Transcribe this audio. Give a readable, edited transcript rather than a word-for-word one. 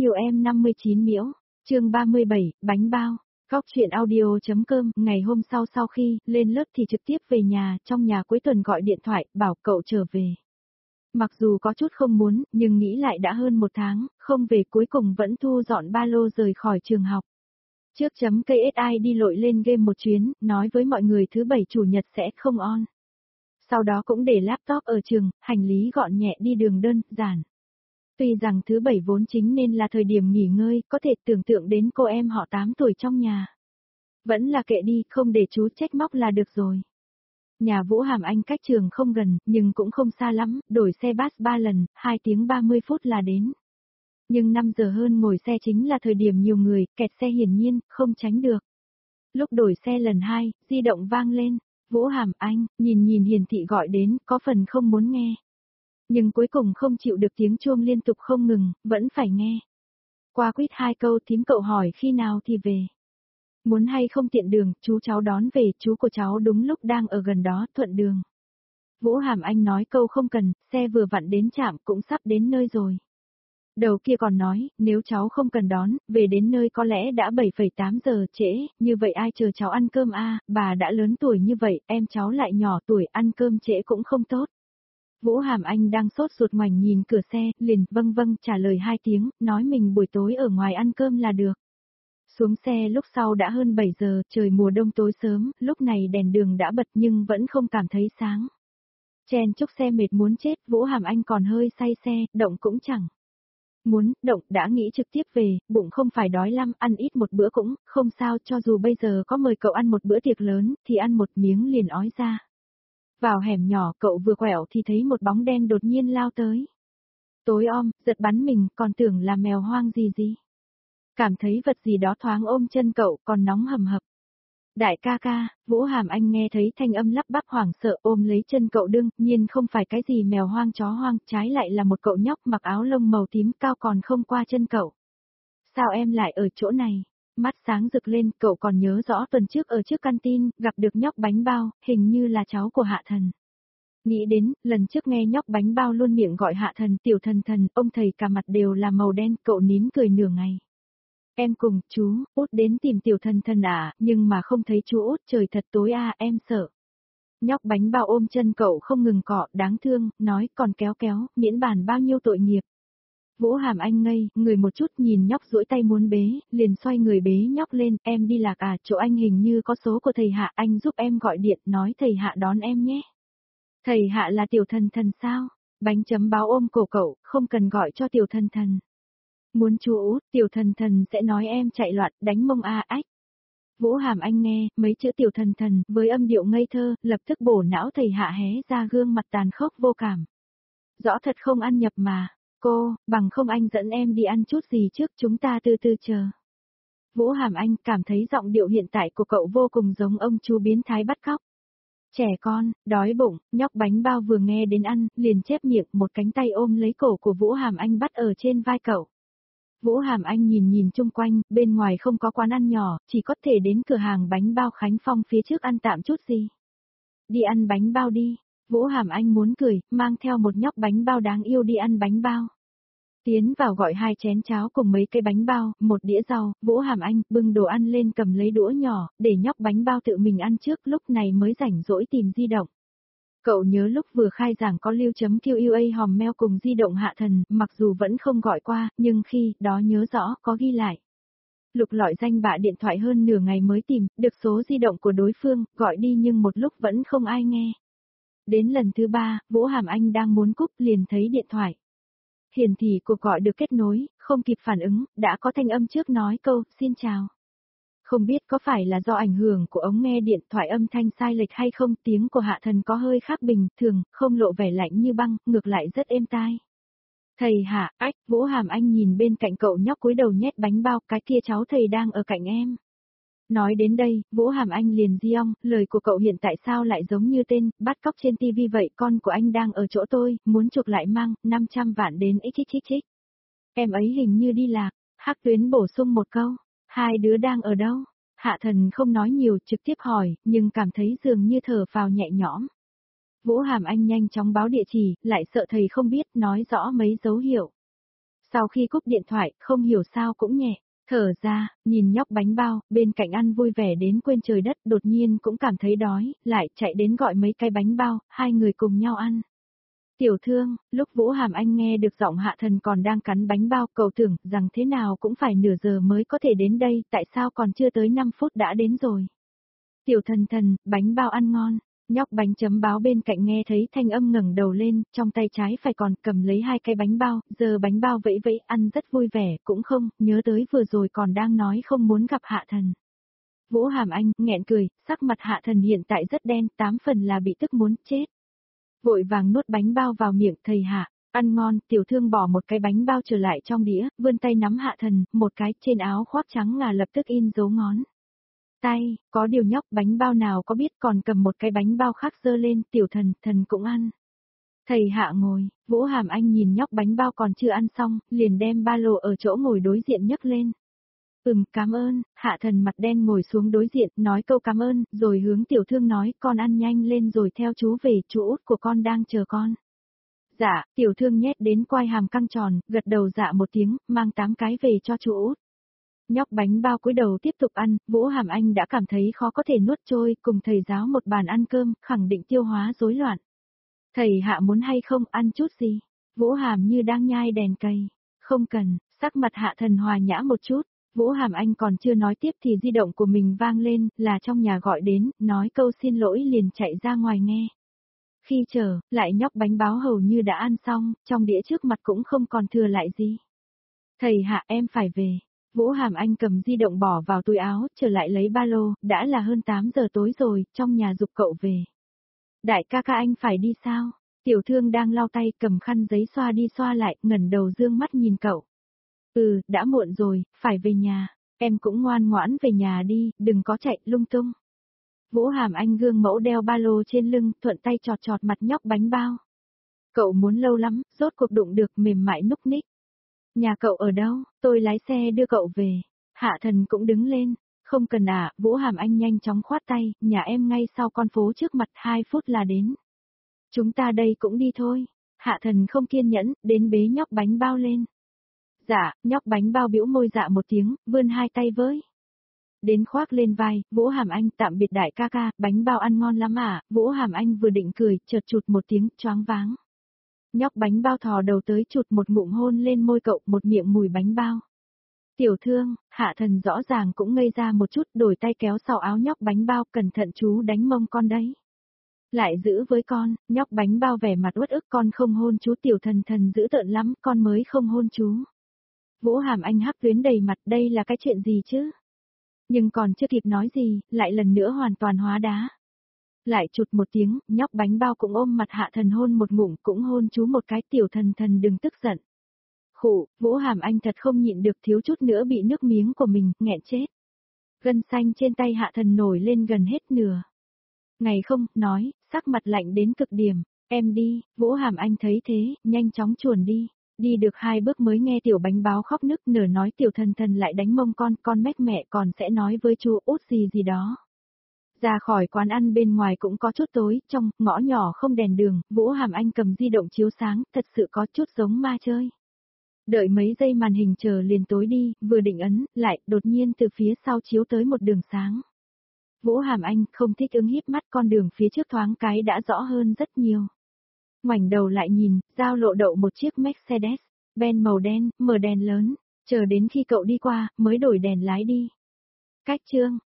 Kiều em 59 miễu, chương 37, bánh bao. Góc chuyện audio.com. Ngày hôm sau khi lên lớp thì trực tiếp về nhà, trong nhà cuối tuần gọi điện thoại, bảo cậu trở về. Mặc dù có chút không muốn, nhưng nghĩ lại đã hơn một tháng, không về cuối cùng vẫn thu dọn ba lô rời khỏi trường học. Trước KSI đi lội lên game một chuyến, nói với mọi người thứ bảy chủ nhật sẽ không on. Sau đó cũng để laptop ở trường, hành lý gọn nhẹ đi đường đơn giản. Tuy rằng thứ bảy vốn chính nên là thời điểm nghỉ ngơi, có thể tưởng tượng đến cô em họ 8 tuổi trong nhà. Vẫn là kệ đi, không để chú trách móc là được rồi. Nhà Vũ Hàm Anh cách trường không gần, nhưng cũng không xa lắm, đổi xe bus 3 lần, 2 tiếng 30 phút là đến. Nhưng 5 giờ hơn ngồi xe chính là thời điểm nhiều người, kẹt xe hiển nhiên, không tránh được. Lúc đổi xe lần 2, di động vang lên, Vũ Hàm Anh, nhìn hiển thị gọi đến, có phần không muốn nghe. Nhưng cuối cùng không chịu được tiếng chuông liên tục không ngừng, vẫn phải nghe. Qua quýt 2 câu thím cậu hỏi khi nào thì về. Muốn hay không tiện đường, chú cháu đón về, chú của cháu đúng lúc đang ở gần đó, thuận đường. Vũ Hàm Anh nói câu không cần, xe vừa vặn đến trạm cũng sắp đến nơi rồi. Đầu kia còn nói, nếu cháu không cần đón, về đến nơi có lẽ đã 7,8 giờ trễ, như vậy ai chờ cháu ăn cơm a? Bà đã lớn tuổi như vậy, em cháu lại nhỏ tuổi, ăn cơm trễ cũng không tốt. Vũ Hàm Anh đang sốt ruột ngoảnh nhìn cửa xe, liền vâng trả lời 2 tiếng, nói mình buổi tối ở ngoài ăn cơm là được. Xuống xe lúc sau đã hơn 7 giờ, trời mùa đông tối sớm, lúc này đèn đường đã bật nhưng vẫn không cảm thấy sáng. Chen chúc xe mệt muốn chết, Vũ Hàm Anh còn hơi say xe, động cũng chẳng. Muốn, động, đã nghĩ trực tiếp về, bụng không phải đói lắm, ăn ít một bữa cũng, không sao, cho dù bây giờ có mời cậu ăn một bữa tiệc lớn, thì ăn một miếng liền ói ra. Vào hẻm nhỏ, cậu vừa quẹo thì thấy một bóng đen đột nhiên lao tới. Tối om, giật bắn mình, còn tưởng là mèo hoang gì. Cảm thấy vật gì đó thoáng ôm chân cậu, còn nóng hầm hập. Đại ca, Vũ Hàm Anh nghe thấy thanh âm lắp bắp hoảng sợ ôm lấy chân cậu đương nhiên không phải cái gì mèo hoang chó hoang, trái lại là một cậu nhóc mặc áo lông màu tím cao còn không qua chân cậu. Sao em lại ở chỗ này? Mắt sáng rực lên, cậu còn nhớ rõ tuần trước ở trước canteen, gặp được nhóc bánh bao, hình như là cháu của Hạ Thần. Nghĩ đến, lần trước nghe nhóc bánh bao luôn miệng gọi Hạ Thần, tiểu thần, ông thầy cả mặt đều là màu đen, cậu nín cười nửa ngày. Em cùng chú, Út đến tìm tiểu thần à, nhưng mà không thấy chú Út, trời thật tối à, em sợ. Nhóc bánh bao ôm chân cậu không ngừng cọ, đáng thương, nói còn kéo, miễn bàn bao nhiêu tội nghiệp. Vũ Hàm Anh ngây, người một chút nhìn nhóc duỗi tay muốn bế, liền xoay người bế nhóc lên, em đi lạc à, chỗ anh hình như có số của thầy Hạ, anh giúp em gọi điện, nói thầy Hạ đón em nhé. Thầy Hạ là tiểu thần sao? Bánh chấm báo ôm cổ cậu, không cần gọi cho tiểu thần. Muốn chú Út, tiểu thần sẽ nói em chạy loạn, đánh mông ách. Vũ Hàm Anh nghe, mấy chữ tiểu thần, với âm điệu ngây thơ, lập tức bổ não thầy Hạ hé ra gương mặt tàn khốc vô cảm. Rõ thật không ăn nhập mà, cô, bằng không anh dẫn em đi ăn chút gì trước, chúng ta từ từ chờ. Vũ Hàm Anh cảm thấy giọng điệu hiện tại của cậu vô cùng giống ông chú biến thái bắt cóc. Trẻ con, đói bụng, nhóc bánh bao vừa nghe đến ăn, liền chép miệng, một cánh tay ôm lấy cổ của Vũ Hàm Anh bắt ở trên vai cậu. Vũ Hàm Anh nhìn chung quanh, bên ngoài không có quán ăn nhỏ, chỉ có thể đến cửa hàng bánh bao Khánh Phong phía trước ăn tạm chút gì. Đi ăn bánh bao đi, Vũ Hàm Anh muốn cười, mang theo một nhóc bánh bao đáng yêu đi ăn bánh bao. Tiến vào gọi 2 chén cháo cùng mấy cây bánh bao, một đĩa rau, Vũ Hàm Anh bưng đồ ăn lên cầm lấy đũa nhỏ, để nhóc bánh bao tự mình ăn trước, lúc này mới rảnh rỗi tìm di động. Cậu nhớ lúc vừa khai giảng có lưu.QA hòm mail cùng di động Hạ Thần, mặc dù vẫn không gọi qua, nhưng khi đó nhớ rõ có ghi lại. Lục lọi danh bạ điện thoại hơn nửa ngày mới tìm, được số di động của đối phương, gọi đi nhưng một lúc vẫn không ai nghe. Đến lần thứ 3, Vũ Hàm Anh đang muốn cúp liền thấy điện thoại. Hiển thị cuộc gọi được kết nối, không kịp phản ứng, đã có thanh âm trước nói câu, xin chào. Không biết có phải là do ảnh hưởng của ống nghe điện thoại âm thanh sai lệch hay không, tiếng của Hạ Thần có hơi khác bình thường, không lộ vẻ lạnh như băng, ngược lại rất êm tai. Thầy Hạ, Vũ Hàm Anh nhìn bên cạnh cậu nhóc cúi đầu nhét bánh bao, cái kia cháu thầy đang ở cạnh em. Nói đến đây, Vũ Hàm Anh liền di ong, lời của cậu hiện tại sao lại giống như tên, bắt cóc trên tivi vậy, con của anh đang ở chỗ tôi, muốn chuộc lại mang, 500 vạn đến xxxx. Em ấy hình như đi lạc, Hắc Tuyến bổ sung một câu. Hai đứa đang ở đâu? Hạ Thần không nói nhiều, trực tiếp hỏi, nhưng cảm thấy dường như thở phào nhẹ nhõm. Vũ Hàm Anh nhanh chóng báo địa chỉ, lại sợ thầy không biết, nói rõ mấy dấu hiệu. Sau khi cúp điện thoại, không hiểu sao cũng nhẹ, thở ra, nhìn nhóc bánh bao, bên cạnh ăn vui vẻ đến quên trời đất, đột nhiên cũng cảm thấy đói, lại chạy đến gọi mấy cái bánh bao, hai người cùng nhau ăn. Tiểu thương, lúc Vũ Hàm Anh nghe được giọng Hạ Thần còn đang cắn bánh bao, cậu tưởng rằng thế nào cũng phải nửa giờ mới có thể đến đây, tại sao còn chưa tới 5 phút đã đến rồi. Tiểu thần thần, bánh bao ăn ngon. Nhóc bánh chấm báo bên cạnh nghe thấy thanh âm ngẩng đầu lên, trong tay trái phải còn cầm lấy hai cái bánh bao, giờ bánh bao vẫy vẫy ăn rất vui vẻ, cũng không, nhớ tới vừa rồi còn đang nói không muốn gặp Hạ Thần. Vũ Hàm Anh, nghẹn cười, sắc mặt Hạ Thần hiện tại rất đen, 8 phần là bị tức muốn chết. Vội vàng nuốt bánh bao vào miệng, thầy Hạ, ăn ngon, tiểu thương bỏ một cái bánh bao trở lại trong đĩa, vươn tay nắm Hạ Thần, một cái trên áo khoác trắng ngà lập tức in dấu ngón tay, có điều nhóc bánh bao nào có biết còn cầm một cái bánh bao khác giơ lên, tiểu thần, thần cũng ăn. Thầy Hạ ngồi, Vũ Hàm Anh nhìn nhóc bánh bao còn chưa ăn xong, liền đem ba lô ở chỗ ngồi đối diện nhấc lên. Cảm ơn, Hạ Thần mặt đen ngồi xuống đối diện, nói câu cảm ơn, rồi hướng tiểu thương nói, con ăn nhanh lên rồi theo chú về, chú út của con đang chờ con. Dạ, tiểu thương nhét đến quai hàm căng tròn, gật đầu dạ một tiếng, mang 8 cái về cho chú út. Nhóc bánh bao cúi đầu tiếp tục ăn, Vũ Hàm Anh đã cảm thấy khó có thể nuốt trôi, cùng thầy giáo một bàn ăn cơm, khẳng định tiêu hóa rối loạn. Thầy Hạ muốn hay không, ăn chút gì? Vũ Hàm như đang nhai đèn cây. Không cần, sắc mặt Hạ Thần hòa nhã một chút. Vũ Hàm Anh còn chưa nói tiếp thì di động của mình vang lên, là trong nhà gọi đến, nói câu xin lỗi liền chạy ra ngoài nghe. Khi chờ, lại nhóc bánh báo hầu như đã ăn xong, trong đĩa trước mặt cũng không còn thừa lại gì. Thầy Hạ em phải về. Vũ Hàm Anh cầm di động bỏ vào túi áo, trở lại lấy ba lô, đã là hơn 8 giờ tối rồi, trong nhà giục cậu về. Đại ca ca anh phải đi sao? Tiểu thương đang lau tay cầm khăn giấy xoa đi xoa lại, ngẩng đầu dương mắt nhìn cậu. Đã muộn rồi, phải về nhà, em cũng ngoan ngoãn về nhà đi, đừng có chạy lung tung. Vũ Hàm Anh gương mẫu đeo ba lô trên lưng, thuận tay chọt chọt mặt nhóc bánh bao. Cậu muốn lâu lắm, rốt cuộc đụng được mềm mại núc ních. Nhà cậu ở đâu, tôi lái xe đưa cậu về. Hạ Thần cũng đứng lên. Không cần Vũ Hàm Anh nhanh chóng khoát tay, nhà em ngay sau con phố trước mặt 2 phút là đến. Chúng ta đây cũng đi thôi. Hạ Thần không kiên nhẫn, đến bế nhóc bánh bao lên. Dạ, nhóc bánh bao bĩu môi dạ một tiếng, vươn hai tay với. Đến khoác lên vai, Vũ Hàm Anh tạm biệt đại ca ca, bánh bao ăn ngon lắm Vũ Hàm Anh vừa định cười, chợt chụt một tiếng, choáng váng. Nhóc bánh bao thò đầu tới chụt một ngụm hôn lên môi cậu, một miệng mùi bánh bao. Tiểu thương, Hạ Thần rõ ràng cũng ngây ra một chút, đổi tay kéo sau áo nhóc bánh bao, cẩn thận chú đánh mông con đấy. Lại giữ với con, nhóc bánh bao vẻ mặt uất ức, con không hôn chú, tiểu thần thần dữ tợn lắm, con mới không hôn chú. Vũ Hàm Anh hắc tuyến đầy mặt, đây là cái chuyện gì chứ? Nhưng còn chưa kịp nói gì, lại lần nữa hoàn toàn hóa đá. Lại chụt một tiếng, nhóc bánh bao cũng ôm mặt Hạ Thần hôn một ngụm, cũng hôn chú một cái, tiểu thần thần đừng tức giận. Khụ, Vũ Hàm Anh thật không nhịn được, thiếu chút nữa bị nước miếng của mình, nghẹn chết. Gân xanh trên tay Hạ Thần nổi lên gần hết nửa. Ngày không, nói, sắc mặt lạnh đến cực điểm, em đi, Vũ Hàm Anh thấy thế, nhanh chóng chuồn đi. Đi được 2 bước mới nghe tiểu bánh báo khóc nức nở nói tiểu thần thần lại đánh mông con mách mẹ còn sẽ nói với chú út gì gì đó. Ra khỏi quán ăn bên ngoài cũng có chút tối, trong ngõ nhỏ không đèn đường, Vũ Hàm Anh cầm di động chiếu sáng, thật sự có chút giống ma chơi. Đợi mấy giây màn hình chờ liền tối đi, vừa định ấn, lại, đột nhiên từ phía sau chiếu tới một đường sáng. Vũ Hàm Anh không thích ứng híp mắt, con đường phía trước thoáng cái đã rõ hơn rất nhiều. Ngoảnh đầu lại nhìn, giao lộ đậu một chiếc Mercedes-Benz màu đen, mở đèn lớn, chờ đến khi cậu đi qua, mới đổi đèn lái đi. Cách chương,